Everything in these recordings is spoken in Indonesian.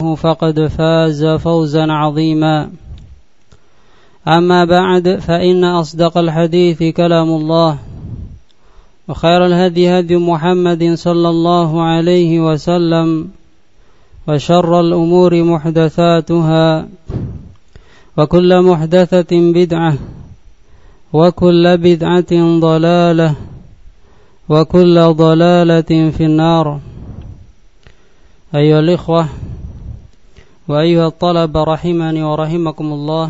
فقد فاز فوزا عظيما أما بعد فإن أصدق الحديث كلام الله وخير الهدي هدي محمد صلى الله عليه وسلم وشر الأمور محدثاتها وكل محدثة بدعة وكل بدعة ضلالة وكل ضلالة في النار. أيها الإخوة وأيها الطلبة rahimani wa rahimakumullah.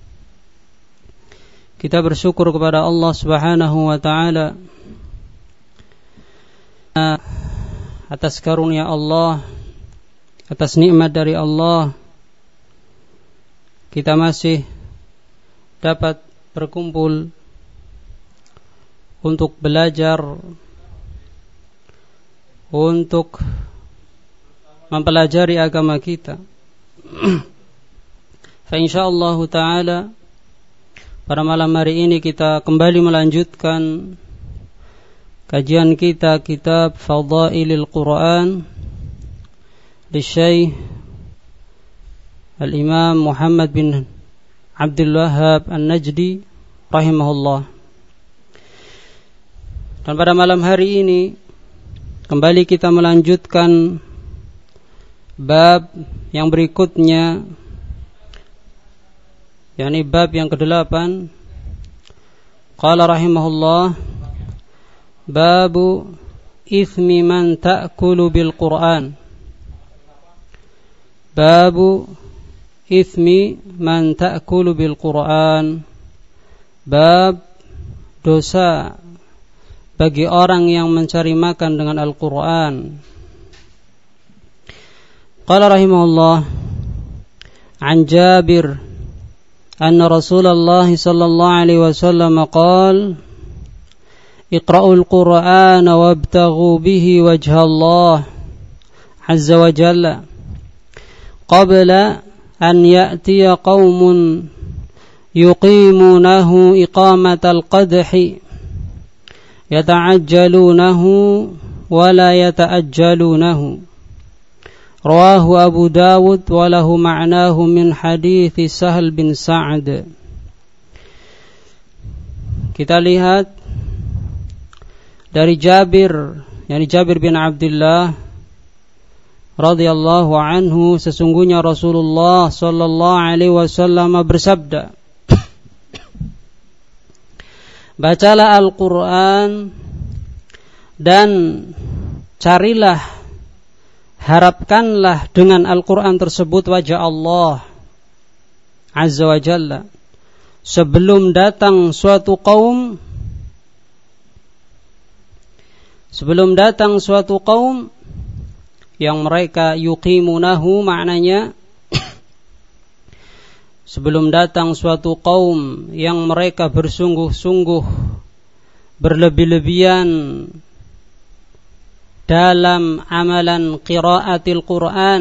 Kita bersyukur kepada Allah Subhanahu wa taala atas karunia Allah, atas nikmat dari Allah, kita masih dapat berkumpul untuk belajar, untuk mempelajari agama kita. Fa insyaallah taala pada malam hari ini kita kembali melanjutkan kajian kita kitab Fadailil Quran di Syekh Al-Imam Muhammad bin Abdul Wahhab An-Najdi rahimahullah. Dan pada malam hari ini kembali kita melanjutkan bab yang berikutnya, yakni bab yang ke-8. Qala rahimahullah, babu ithmi man ta'kulu bil Qur'an. Babu ithmi man ta'kulu bil Qur'an. Bab dosa bagi orang yang mencari makan dengan Al-Qur'an. Qala rahimahullah, an Jabir anna Rasulullah sallallahu alaihi wasallam qala iqra'ul Qur'ana wabtaghu bihi wajha Allah azza wa jalla qabla an ya'tiya qaumun yuqimunahu iqamatal qadhi yata'ajjalunahu wa la yata'ajjalunahu. Rawahu Abu Dawud wa lahu ma'nahu min hadits Sahal bin Sa'ad. Kita lihat dari Jabir, yakni Jabir bin Abdullah radhiyallahu anhu, sesungguhnya Rasulullah sallallahu alaihi wasallam bersabda, bacalah Al-Quran dan carilah, harapkanlah dengan Al-Quran tersebut wajah Allah azza wa jalla sebelum datang suatu kaum yang mereka yuqimunahu, maknanya sebelum datang suatu kaum yang mereka bersungguh-sungguh berlebih-lebihan dalam amalan qiraatil Quran.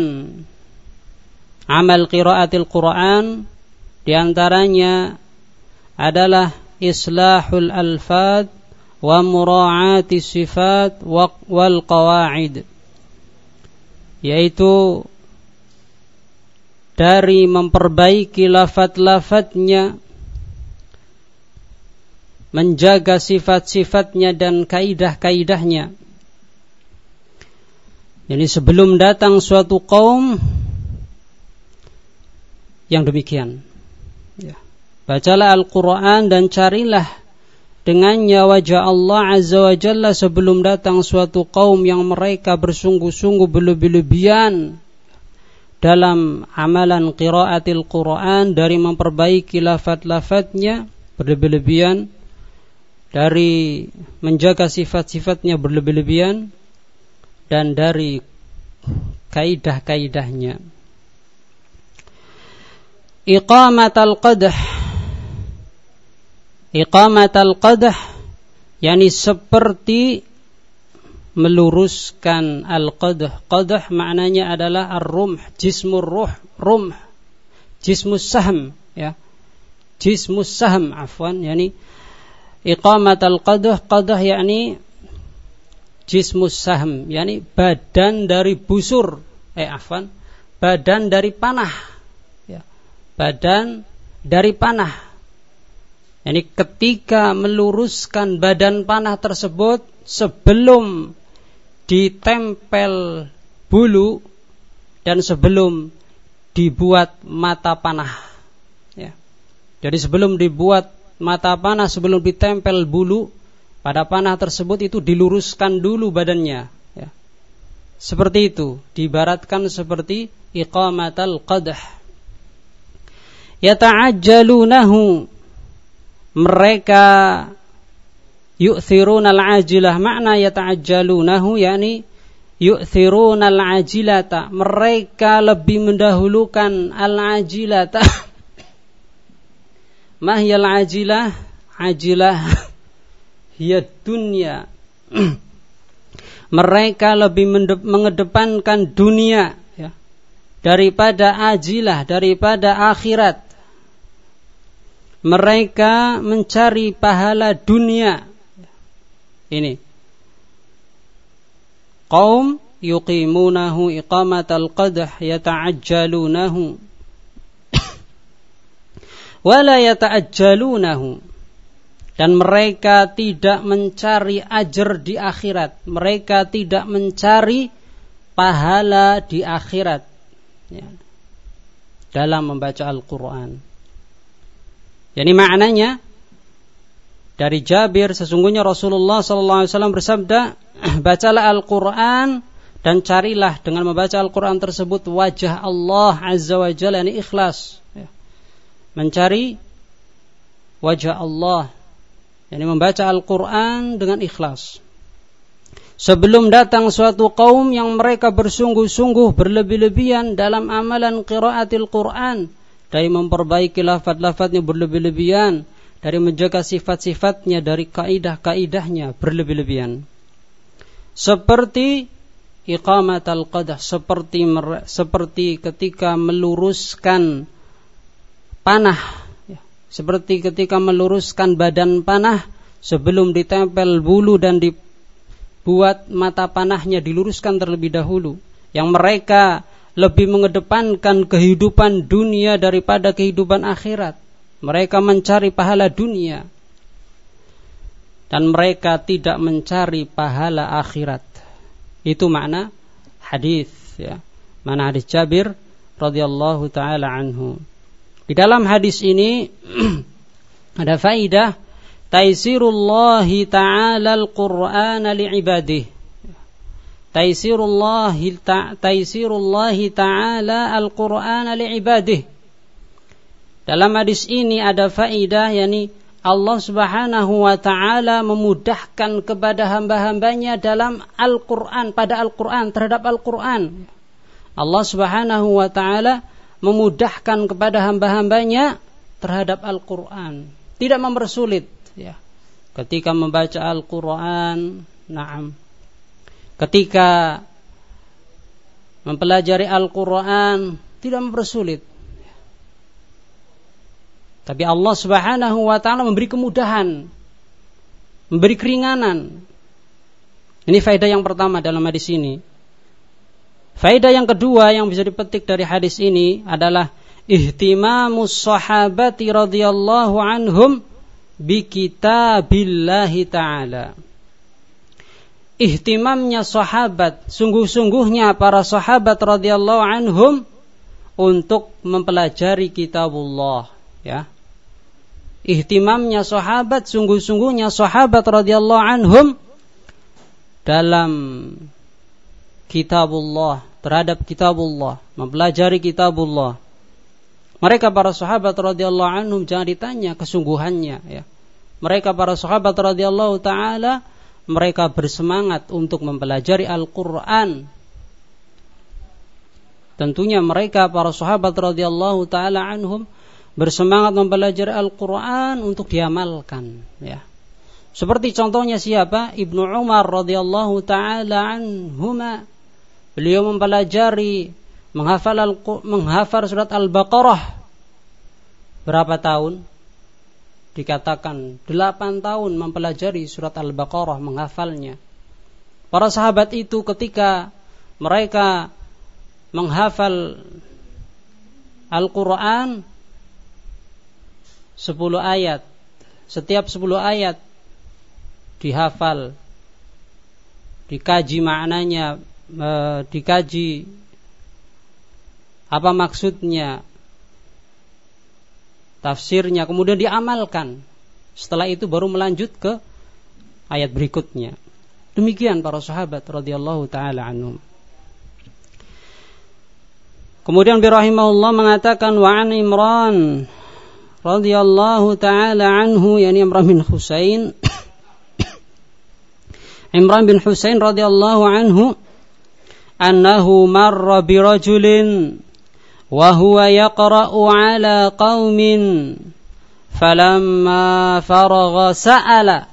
Amal qiraatil Quran diantaranya adalah islahul alfad wa mura'ati sifat wal qawaid, yaitu dari memperbaiki lafaz-lafaznya, menjaga sifat-sifatnya dan kaidah-kaidahnya. Jadi sebelum datang suatu kaum yang demikian, ya, bacalah Al-Quran dan carilah dengannya wajah Allah azza wa jalla sebelum datang suatu kaum yang mereka bersungguh-sungguh berlebih-lebihan dalam amalan qiraatil Quran, dari memperbaiki lafaz-lafaznya berlebih-lebihan, dari menjaga sifat-sifatnya berlebih-lebihan, dan dari kaidah-kaidahnya. Iqamatal qadah yakni seperti meluruskan al-qadah. Qadah maknanya adalah ar-rumh, jismur ruh, rumh, jismus sahm, ya. Jismus sahm, afwan, yakni iqamatal qadah yakni jismus sahm, yakni badan dari busur, badan dari panah. Ya. Badan dari panah. Yani ketika meluruskan badan panah tersebut sebelum ditempel bulu dan sebelum dibuat mata panah. Ya. Jadi sebelum dibuat mata panah, sebelum ditempel bulu pada panah tersebut, itu diluruskan dulu badannya. Ya. Seperti itu, diibaratkan seperti iqamatal qadah. Yata'ajjalunahu, mereka yu'thirunal ajilah. Makna yata'ajjalunahu yakni yu'thirunal ajilata, mereka lebih mendahulukan al-ajilata. Mahyal ajilah? Ajilah hiya dunya. Mereka lebih mengedepankan dunia, ya, daripada ajilah, daripada akhirat. Mereka mencari pahala dunia. Ini qaum yuqimunahu iqamatal qadah yata'ajjalunahu wala yata'ajjalunahu, dan mereka tidak mencari ajar di akhirat, mereka tidak mencari pahala di akhirat, ya, dalam membaca Al-Quran. Jadi maknanya dari Jabir, sesungguhnya Rasulullah SAW bersabda, bacalah Al-Quran dan carilah dengan membaca Al-Quran tersebut wajah Allah Azza wa Jalla, ini ikhlas, ya. Mencari wajah Allah, yani membaca Al-Quran dengan ikhlas. Sebelum datang suatu kaum yang mereka bersungguh-sungguh berlebih-lebihan dalam amalan qiraatil Quran, dari memperbaiki lafaz-lafaznya berlebih-lebihan, dari menjaga sifat-sifatnya, dari kaidah-kaidahnya berlebih-lebihan. Seperti iqamatal qadah, seperti ketika meluruskan panah, ya, seperti ketika meluruskan badan panah sebelum ditempel bulu dan dibuat mata panahnya, diluruskan terlebih dahulu. Yang mereka lebih mengedepankan kehidupan dunia daripada kehidupan akhirat. Mereka mencari pahala dunia dan mereka tidak mencari pahala akhirat. Itu makna hadis, ya. Makna hadis Jabir radhiyallahu taala anhu. Di dalam hadis ini ada faidah taisirullahi ta'ala al-Qur'ana li'ibadihi. Taisirullahi ta'ala al-Qur'ana li'ibadihi. Dalam hadis ini ada faidah, yakni Allah Subhanahu wa ta'ala memudahkan kepada hamba-hambanya dalam Al-Qur'an, pada Al-Qur'an, terhadap Al-Qur'an. Allah Subhanahu wa ta'ala memudahkan kepada hamba-hambanya terhadap Al-Qur'an, tidak mempersulit, ya. Ketika membaca Al-Qur'an, na'am. Ketika mempelajari Al-Qur'an tidak mempersulit. Tapi Allah Subhanahu wa ta'ala memberi kemudahan, memberi keringanan. Ini faedah yang pertama dalam hadis ini. Faedah yang kedua yang bisa dipetik dari hadis ini adalah ihtimamus sahabati radhiyallahu anhum bi kitabillahi ta'ala. Ihtimamnya sahabat, sungguh-sungguhnya para sahabat radhiyallahu anhum untuk mempelajari kitabullah, ya. Ihtimamnya sahabat, sungguh-sungguhnya sahabat radhiyallahu anhum dalam kitabullah, terhadap kitabullah, mempelajari kitabullah. Mereka para sahabat radhiyallahu anhum jangan ditanya kesungguhannya, ya. Mereka para sahabat radhiyallahu taala, mereka bersemangat untuk mempelajari Al-Qur'an. Tentunya mereka para sahabat radhiyallahu taala anhum bersemangat mempelajari Al-Qur'an untuk diamalkan, ya. Seperti contohnya siapa? Ibnu Umar radhiyallahu taala anhuma. Beliau mempelajari, menghafal surat Al-Baqarah. Berapa tahun? Dikatakan 8 tahun mempelajari surat Al-Baqarah, menghafalnya. Para sahabat itu ketika mereka menghafal Al-Quran 10 ayat. Setiap 10 ayat dihafal, dikaji maknanya, dikaji apa maksudnya, tafsirnya, kemudian diamalkan. Setelah itu baru melanjut ke ayat berikutnya. Demikian para sahabat radhiyallahu taala anhum. Kemudian birahimahullah mengatakan wa an Imran radhiyallahu taala anhu, yani Imran bin Husain Imran bin Husain radhiyallahu anhu annahu marra bi rajulin wa huwa yaqra'u ala qaumin falamma faragha sa'ala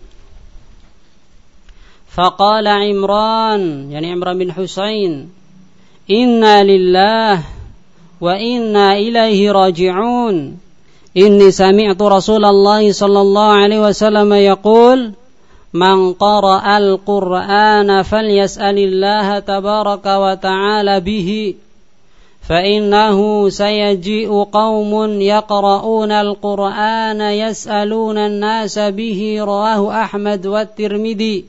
faqala Imran, yani Imran bin Husain, inna lillah wa inna ilaihi raji'un, inni sami'tu Rasulullah sallallahu alaihi wasallam yaqul man qara'al qur'ana falyas'alillaha tabaraka wa ta'ala bihi fa innahu sayaji'u qaumun yaqra'una al-qur'ana yas'aluna an-nasa bihi, rawahu Ahmad wa Tirmidzi.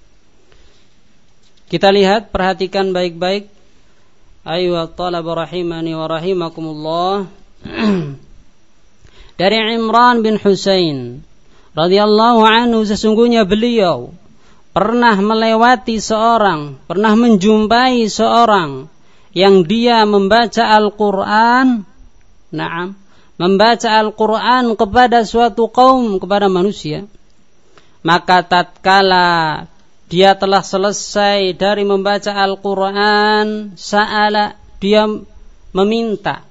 Kita lihat, perhatikan baik-baik. Ayyuha talaba rahimani wa rahimakumullah. Dari Imran bin Husain radhiyallahu anhu, sesungguhnya beliau pernah melewati seorang, pernah menjumpai seorang yang dia membaca Al-Quran, membaca Al-Quran kepada suatu kaum, kepada manusia. Maka tatkala dia telah selesai dari membaca Al-Quran, sa'ala, dia meminta.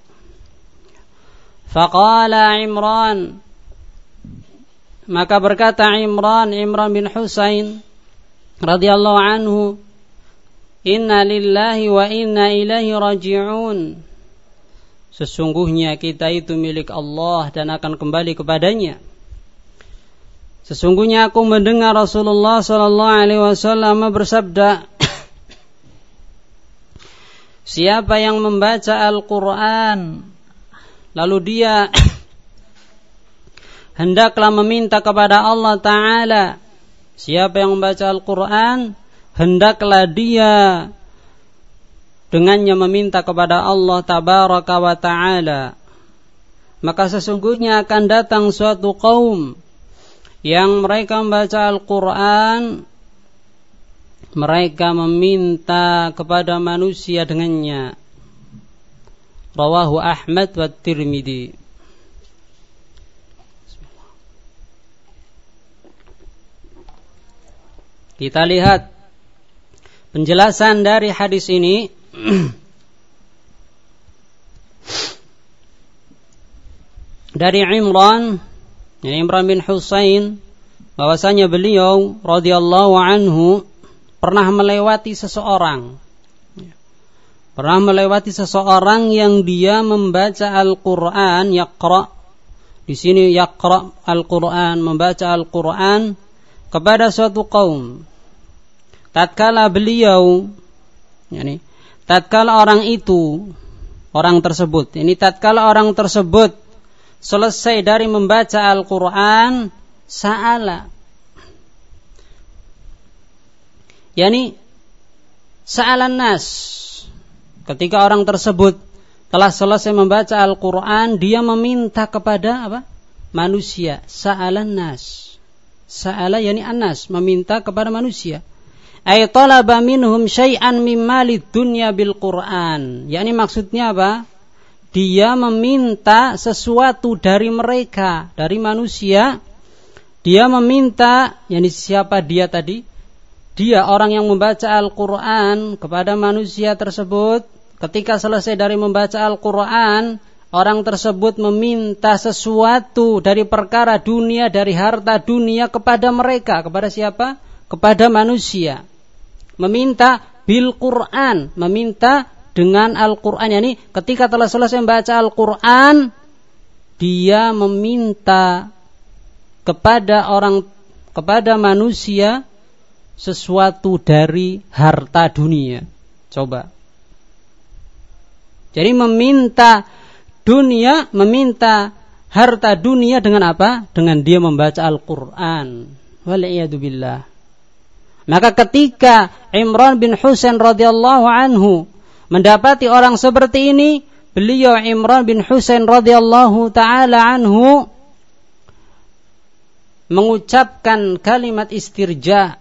Faqala Imran, maka berkata Imran bin Husain radhiyallahu anhu, inna lillahi wa inna ilaihi raji'un, sesungguhnya kita itu milik Allah dan akan kembali kepadanya. Sesungguhnya aku mendengar Rasulullah sallallahu alaihi wasallam bersabda, siapa yang membaca Al-Quran lalu dia hendaklah meminta kepada Allah Ta'ala, siapa yang membaca Al-Quran hendaklah dia dengannya meminta kepada Allah Tabaraka wa Ta'ala, maka sesungguhnya akan datang suatu kaum yang mereka membaca Al-Quran, mereka meminta kepada manusia dengannya. Rawahu Ahmad wa Tirmidzi. Kita lihat penjelasan dari hadis ini. Dari Imran bin Husain, bahwasanya beliau radhiyallahu anhu pernah melewati seseorang yang dia membaca Al-Quran, yaqra. Di sini yaqra Al-Quran, membaca Al-Quran kepada suatu kaum. Tatkala orang tersebut selesai dari membaca Al-Quran, sa'ala, yani sa'alan nas, ketika orang tersebut telah selesai membaca Al-Quran, dia meminta kepada apa? Manusia. Sa'alan nas, sa'ala yani an-nas, meminta kepada manusia. Ay talaba minhum syai'an min malid dunya bil Quran, yani maksudnya apa? Dia meminta sesuatu dari mereka, dari manusia. Dia meminta, yani siapa dia tadi? Dia orang yang membaca Al-Quran kepada manusia tersebut. Ketika selesai dari membaca Al-Quran, orang tersebut meminta sesuatu dari perkara dunia, dari harta dunia kepada mereka. Kepada siapa? Kepada manusia. Meminta bil Quran, meminta dengan Al-Quran, yani ketika telah selesai membaca Al-Quran, dia meminta kepada manusia sesuatu dari harta dunia. Coba, Jadi meminta dunia, meminta harta dunia dengan apa? Dengan dia membaca Al-Quran. Wal'iyadu-billah. Maka ketika Imran bin Husain radhiyallahu anhu mendapati orang seperti ini, beliau Imran bin Husain radhiyallahu ta'ala anhu mengucapkan kalimat istirja.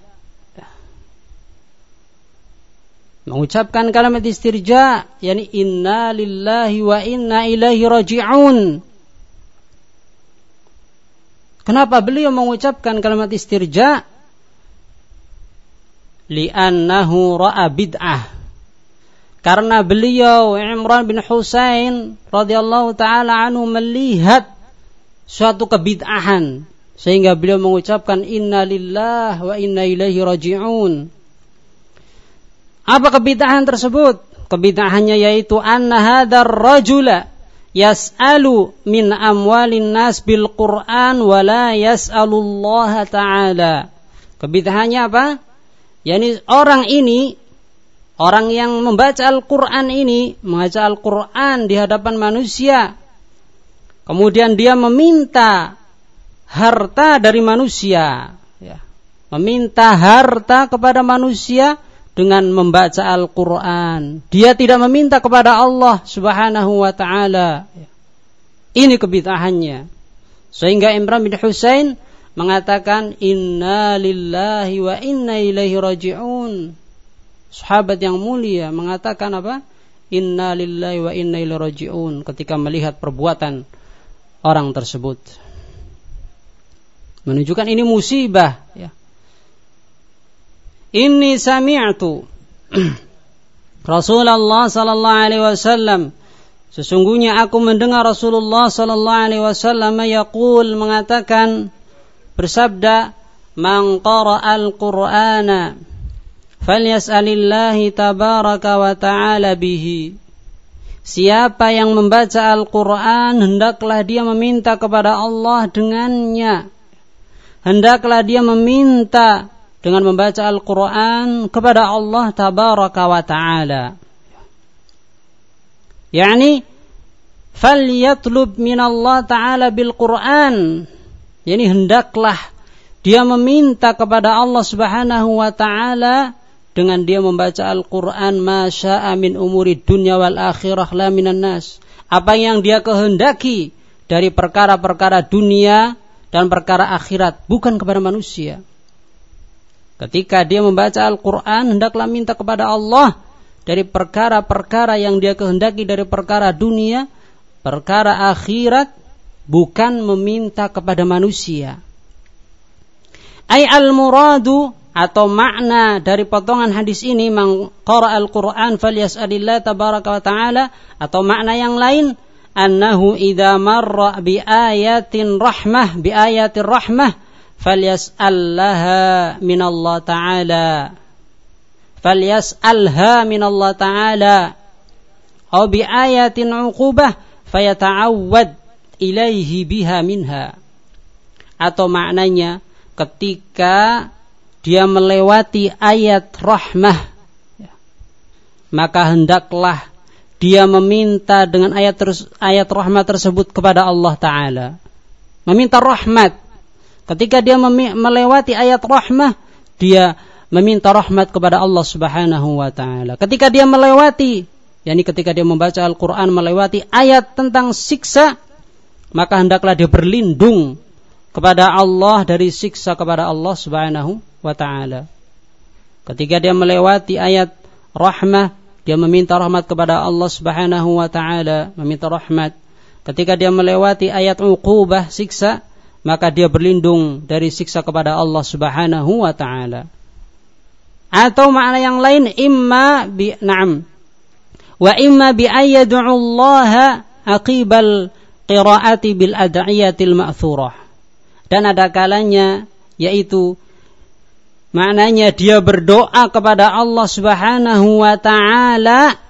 Mengucapkan kalimat istirja, yakni inna lillahi wa inna ilaihi raji'un. Kenapa beliau mengucapkan kalimat istirja? Li'annahu ra'a bid'ah. Karena beliau Imran bin Husain radhiyallahu ta'ala anhu melihat suatu kebid'ahan, sehingga beliau mengucapkan inna lillahi wa inna ilaihi raji'un. Apa kebid'ahan tersebut? Kebid'ahannya yaitu anna hadzal rajula yas'alu min amwalin nas bil Qur'an wa la yas'alullaha ta'ala. Kebid'ahannya apa? Yani orang ini, orang yang membaca Al-Qur'an ini, membaca Al-Qur'an di hadapan manusia, kemudian dia meminta harta dari manusia, ya. Meminta harta kepada manusia dengan membaca Al-Quran. Dia tidak meminta kepada Allah subhanahu wa ta'ala. Ini kebid'ahannya. Sehingga Imran bin Husain mengatakan inna lillahi wa inna ilaihi raji'un. Sahabat yang mulia mengatakan apa? Inna lillahi wa inna ilaihi raji'un ketika melihat perbuatan orang tersebut. Menunjukkan ini musibah, ya. Inni sami'tu Rasulullah sallallahu alaihi wasallam, sesungguhnya aku mendengar Rasulullah sallallahu alaihi wasallam yaqul, mengatakan, bersabda, man qara'al Qur'ana falyas'alillahi tabaraka wa ta'ala bihi. Siapa yang membaca Al-Qur'an, hendaklah dia meminta kepada Allah dengannya. Hendaklah dia meminta dengan membaca Al-Quran kepada Allah tabaraka wa ta'ala. Yani falyatlub minallah ta'ala bil Quran. Yani hendaklah dia meminta kepada Allah subhanahu wa ta'ala dengan dia membaca Al-Quran ma sya'a min umuri dunya wal akhirah la minan nas. Apa yang dia kehendaki dari perkara-perkara dunia dan perkara akhirat, bukan kepada manusia. Ketika dia membaca Al-Quran, hendaklah minta kepada Allah dari perkara-perkara yang dia kehendaki dari perkara dunia, perkara akhirat, bukan meminta kepada manusia. Ay al-muradu, atau makna dari potongan hadis ini, man qara al-Quran falyas'alillah tabaraka wa ta'ala, atau makna yang lain, annahu idza marra bi ayatin rahmah, falyas'alha minallah ta'ala, falyas'alha minallah ta'ala, aw bi ayatin 'uqubah fayata'awwad ilaihi biha minha. Atau maknanya ketika dia melewati ayat rahmah, maka hendaklah dia meminta dengan ayat rahmat tersebut kepada Allah Ta'ala. Meminta rahmat. Ketika dia melewati ayat rahmah, dia meminta rahmat kepada Allah subhanahu wa ta'ala. Ketika dia melewati, yakni ketika dia membaca Al-Quran melewati ayat tentang siksa, maka hendaklah dia berlindung kepada Allah dari siksa kepada Allah subhanahu wa ta'ala. Ketika dia melewati ayat rahmah, dia meminta rahmat kepada Allah subhanahu wa ta'ala, meminta rahmat. Ketika dia melewati ayat uqubah, siksa, maka dia berlindung dari siksa kepada Allah subhanahu wa ta'ala. Atau makna yang lain, imma bi ayyad'ullaha aqibal qiraati bil ad'iyatil ma'thurah. Dan ada kalanya, yaitu maknanya dia berdoa kepada Allah subhanahu wa ta'ala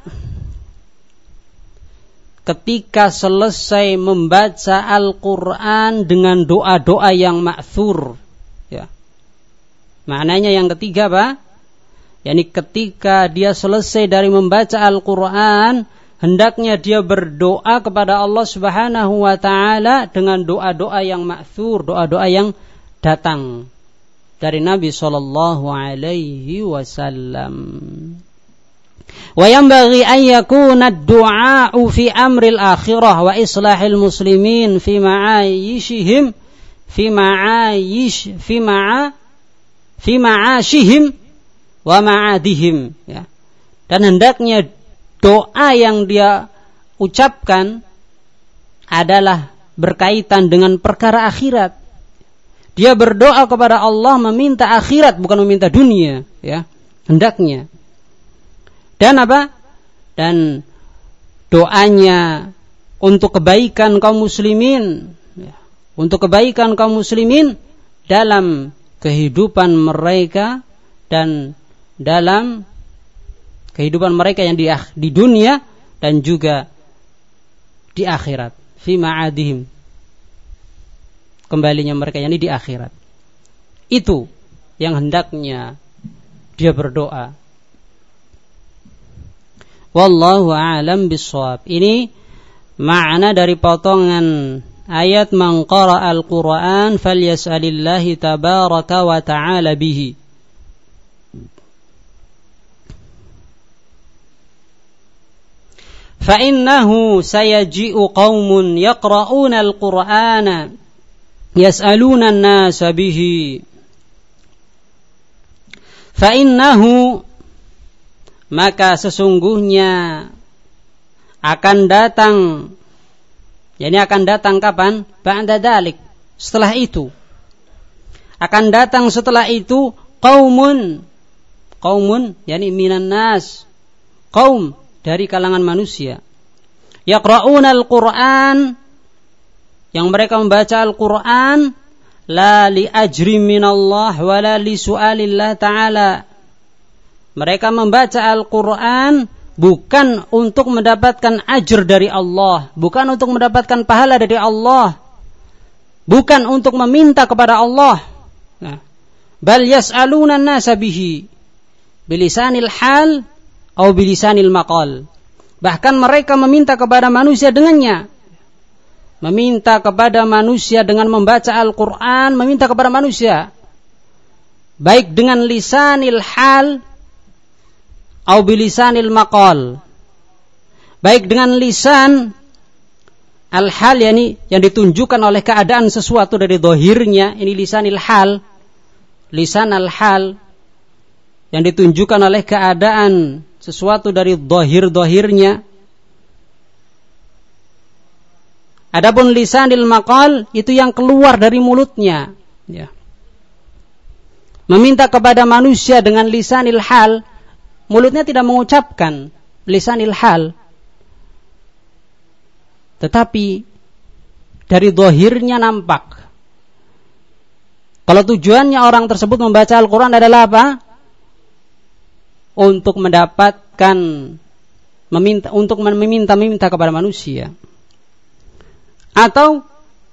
ketika selesai membaca Al-Quran dengan doa-doa yang ma'thur, ya. Maknanya yang ketiga, Pak, yakni ketika dia selesai dari membaca Al-Quran, hendaknya dia berdoa kepada Allah Subhanahu wa taala dengan doa-doa yang ma'thur, doa-doa yang datang dari Nabi sallallahu alaihi wasallam. Wa yanbaghi an yakuna ad-du'a fi amri al-akhirah wa islahil muslimin fi ma'ayishihim fi ma'ashihim wa ma'adihim, ya. Dan hendaknya doa yang dia ucapkan adalah berkaitan dengan perkara akhirat. Dia berdoa kepada Allah meminta akhirat, bukan meminta dunia, ya. Hendaknya. Dan apa? Dan doanya untuk kebaikan kaum muslimin, ya. Untuk kebaikan kaum muslimin dalam kehidupan mereka dan dalam kehidupan mereka yang di dunia dan juga di akhirat, fi ma'adihim, kembalinya mereka yang di akhirat. Itu yang hendaknya dia berdoa. Wallahu a'lam bissawab. Ini makna dari potongan ayat man qara'al Qur'an falyas'alillahi tabaraka wa ta'ala bihi. فَإِنَّهُ سَيَجِئُ قَوْمٌ يَقْرَؤُونَ الْقُرْآنَ يَسْأَلُونَ النَّاسَ بِهِ فَإِنَّهُ, maka sesungguhnya akan datang, yakni akan datang kapan? Ba'da dzalik, setelah itu. Akan datang setelah itu qaumun, yakni minan nas, kaum dari kalangan manusia, yaqra'una al-Qur'an, yang mereka membaca Al-Qur'an, la li ajri minallah wa la li su'alillah ta'ala. Mereka membaca Al-Qur'an bukan untuk mendapatkan ajr dari Allah, bukan untuk mendapatkan pahala dari Allah, bukan untuk meminta kepada Allah. Nah, bal yas'aluna an-nasa bihi bilisanil hal atau bilisanil maqal. Bahkan mereka meminta kepada manusia dengannya. Meminta kepada manusia dengan membaca Al-Quran, meminta kepada manusia baik dengan lisanil hal atau bilisanil maqal. Baik dengan lisan al-hal, yakni yang ditunjukkan oleh keadaan sesuatu dari zahirnya, ini lisanil hal, lisan al-hal yang ditunjukkan oleh keadaan sesuatu dari zahir-zahirnya. Adapun lisanil maqal itu yang keluar dari mulutnya, ya. Meminta kepada manusia dengan lisanil hal, mulutnya tidak mengucapkan lisanil hal, tetapi dari zahirnya nampak. Kalau tujuannya orang tersebut membaca Al-Quran adalah apa? Untuk mendapatkan, meminta kepada manusia, atau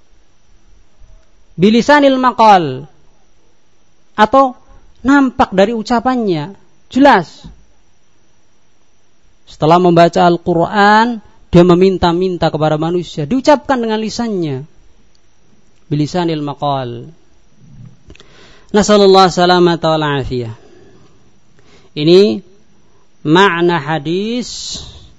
bilisanil maqal, atau nampak dari ucapannya jelas. Setelah membaca Al-Quran, dia meminta-minta kepada manusia, diucapkan dengan lisannya, bilisanil maqal. Nasallallahu salamata wal afiyah. Ini makna hadis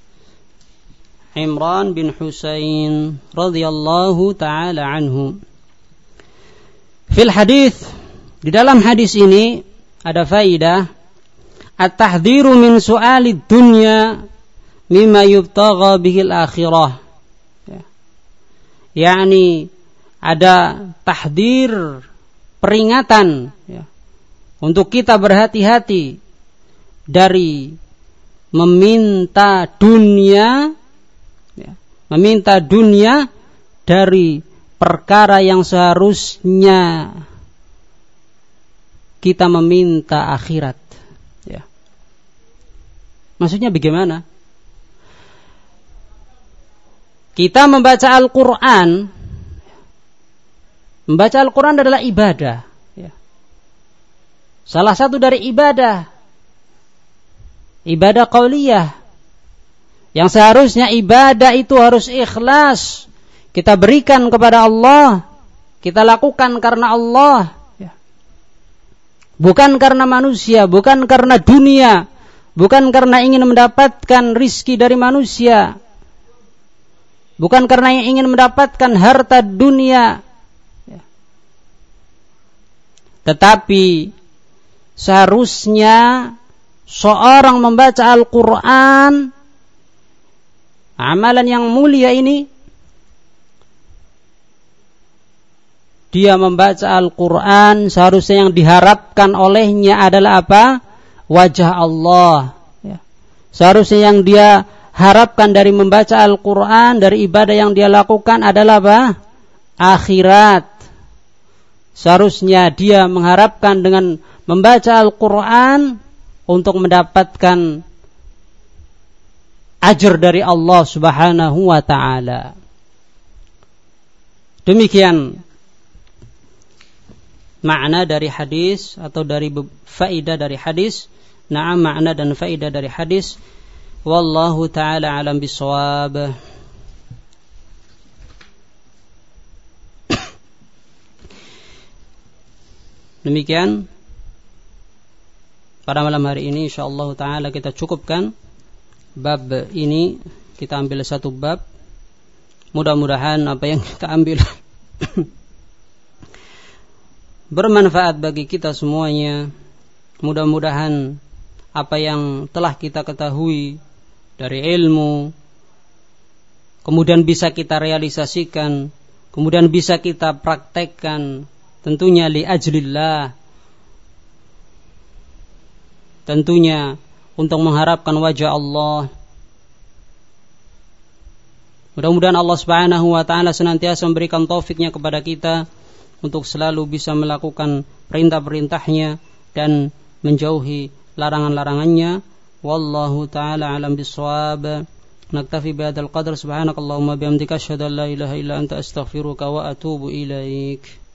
Imran bin Husain radhiyallahu ta'ala anhu. Fil hadis, di dalam hadis ini ada faidah at-tahdhiru min su'alid dunya mimma yubtagha bihil akhirah. Yani ada tahdir, peringatan, ya, untuk kita berhati-hati dari meminta dunia, ya, meminta dunia dari perkara yang seharusnya kita meminta akhirat, ya. Maksudnya bagaimana? Kita membaca Al-Quran, membaca Al-Quran adalah ibadah, ya. Salah satu dari ibadah qauliyah, Yang seharusnya ibadah itu harus ikhlas. Kita berikan kepada Allah. Kita lakukan karena Allah. Bukan karena manusia. Bukan karena dunia. Bukan karena ingin mendapatkan rizki dari manusia. Bukan karena ingin mendapatkan harta dunia. Tetapi seharusnya seorang membaca Al-Quran, amalan yang mulia ini, dia membaca Al-Quran seharusnya yang diharapkan olehnya adalah apa? Wajah Allah. Seharusnya yang dia harapkan dari membaca Al-Quran, dari ibadah yang dia lakukan adalah apa? Akhirat. Seharusnya dia mengharapkan dengan membaca Al-Quran untuk mendapatkan ajar dari Allah Subhanahu wa ta'ala. Demikian makna dari hadis atau dari faedah dari hadis. Na'am, makna dan faedah dari hadis. Wallahu ta'ala alam bisawab. Demikian pada malam hari ini insyaallah ta'ala kita cukupkan bab ini. Kita ambil satu bab. Mudah-mudahan apa yang kita ambil bermanfaat bagi kita semuanya. Mudah-mudahan apa yang telah kita ketahui dari ilmu kemudian bisa kita realisasikan, kemudian bisa kita praktekkan, tentunya li ajlillah, tentunya untuk mengharapkan wajah Allah. Mudah-mudahan Allah Subhanahu wa ta'ala senantiasa memberikan taufiknya kepada kita untuk selalu bisa melakukan perintah-perintahnya dan menjauhi larangan-larangannya. Wallahu ta'ala alam bisawab. Naktafi bihadzal qadar. Subhanakallahumma bihamdika asyhadu an la ilaha illa anta astaghfiruka wa atubu ilaik.